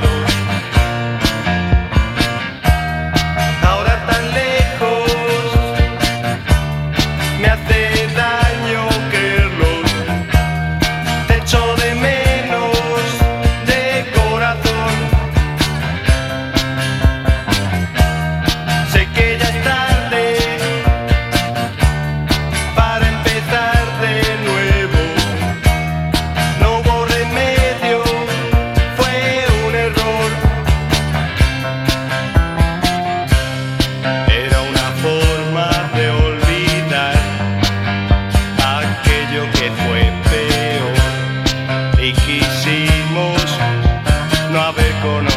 Ahora tan lejos, me hace daño quererlos. Te echo de menos de corazón. Sé que ya es tarde para empezar de nuevo. No hubo remedio, fue un error. Era una forma de olvidar aquello que fue peor y quisimos no haber conocido.